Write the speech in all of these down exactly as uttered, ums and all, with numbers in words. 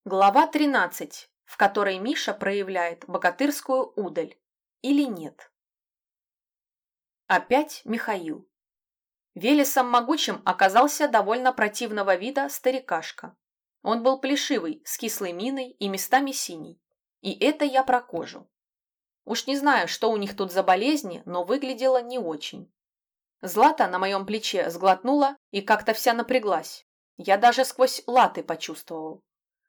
Глава тринадцать, в которой Миша проявляет богатырскую удаль. Или нет? Опять Михаил. Велесом могучим оказался довольно противного вида старикашка. Он был плешивый, с кислой миной и местами синий. И это я про кожу. Уж не знаю, что у них тут за болезни, но выглядело не очень. Злата на моем плече сглотнула и как-то вся напряглась. Я даже сквозь латы почувствовал.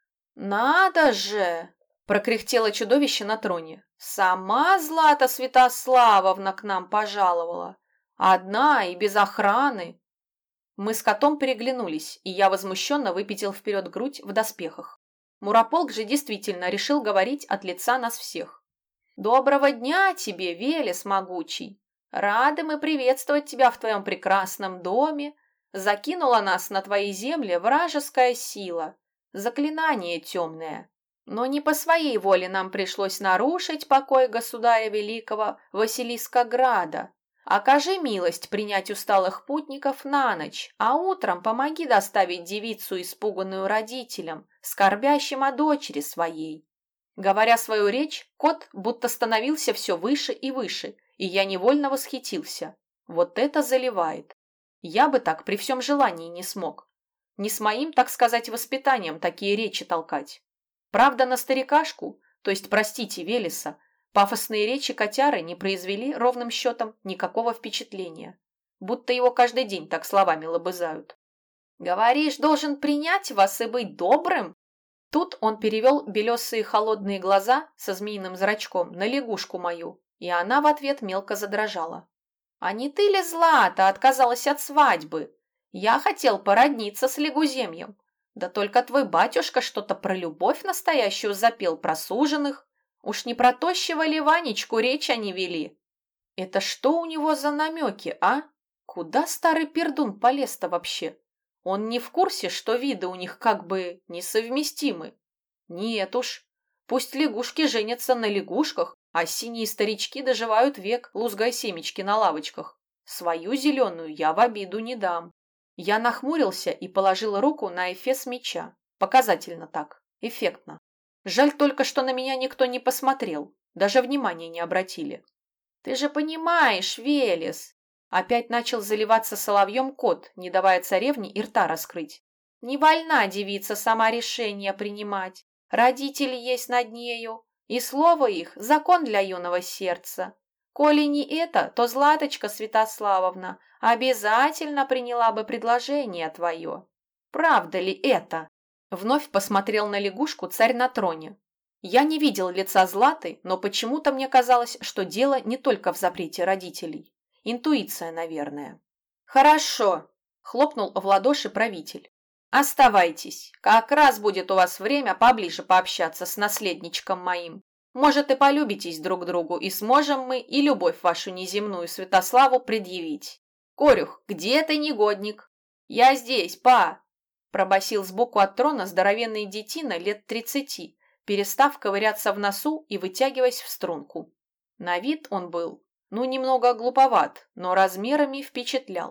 «Надо же!» – прокряхтело чудовище на троне. «Сама Злата Святославовна к нам пожаловала. Одна и без охраны». Мы с котом переглянулись, и я возмущенно выпятил вперед грудь в доспехах. Мурополк же действительно решил говорить от лица нас всех. «Доброго дня тебе, Велес могучий! Рады мы приветствовать тебя в твоем прекрасном доме. Закинула нас на твои земли вражеская сила. Заклинание темное. Но не по своей воле нам пришлось нарушить покой государя великого Василискограда. Окажи милость принять усталых путников на ночь, а утром помоги доставить девицу, испуганную родителям, скорбящим о дочери своей». Говоря свою речь, кот будто становился все выше и выше, и я невольно восхитился. Вот это заливает. Я бы так при всем желании не смог. Не с моим, так сказать, воспитанием такие речи толкать. Правда, на старикашку, то есть, простите, Велеса, пафосные речи котяры не произвели ровным счетом никакого впечатления. Будто его каждый день так словами лобызают. «Говоришь, должен принять вас и быть добрым?» Тут он перевел белесые холодные глаза со змеиным зрачком на лягушку мою, и она в ответ мелко задрожала. «А не ты ли, Злата, отказалась от свадьбы? Я хотел породниться с Лягуземьем. Да только твой батюшка что-то про любовь настоящую запел, про суженых. Уж не про тощего ли Ванечку речь они вели? Это что у него за намеки, а? Куда старый пердун полез-то вообще? Он не в курсе, что виды у них как бы несовместимы? Нет уж. Пусть лягушки женятся на лягушках, а синие старички доживают век, лузгая семечки на лавочках. Свою зеленую я в обиду не дам. Я нахмурился и положил руку на эфес меча. Показательно так, эффектно. Жаль только, что на меня никто не посмотрел, даже внимания не обратили. «Ты же понимаешь, Велес!» Опять начал заливаться соловьем кот, не давая царевне и рта раскрыть. «Не вольна девица сама решение принимать. Родители есть над нею, и слово их – закон для юного сердца. Коли не это, то Златочка Святославовна обязательно приняла бы предложение твое. Правда ли это?» Вновь посмотрел на лягушку царь на троне. Я не видел лица Златы, но почему-то мне казалось, что дело не только в запрете родителей. Интуиция, наверное. «Хорошо», – хлопнул в ладоши правитель. «Оставайтесь. Как раз будет у вас время поближе пообщаться с наследничком моим. Может, и полюбитесь друг другу, и сможем мы и любовь вашу неземную Святославу предъявить. Корюх, где ты, негодник?» «Я здесь, па!» – пробасил сбоку от трона здоровенный детина лет тридцати, перестав ковыряться в носу и вытягиваясь в струнку. На вид он был, ну, немного глуповат, но размерами впечатлял.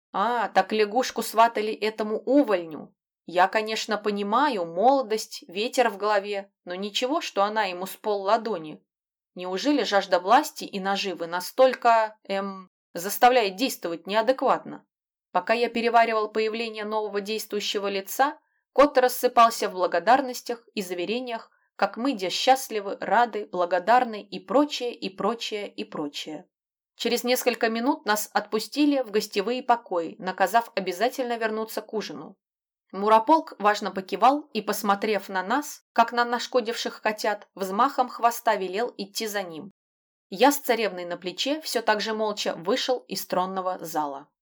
А, так лягушку сватали этому увольню. Я, конечно, понимаю, молодость, ветер в голове, но ничего, что она ему с полладони. Неужели жажда власти и наживы настолько, эм, заставляет действовать неадекватно? Пока я переваривал появление нового действующего лица, кот рассыпался в благодарностях и заверениях, как мы, де счастливы, рады, благодарны и прочее, и прочее, и прочее. Через несколько минут нас отпустили в гостевые покои, наказав обязательно вернуться к ужину. Мурополк важно покивал и, посмотрев на нас, как на нашкодивших котят, взмахом хвоста велел идти за ним. Я с царевной на плече все так же молча вышел из тронного зала.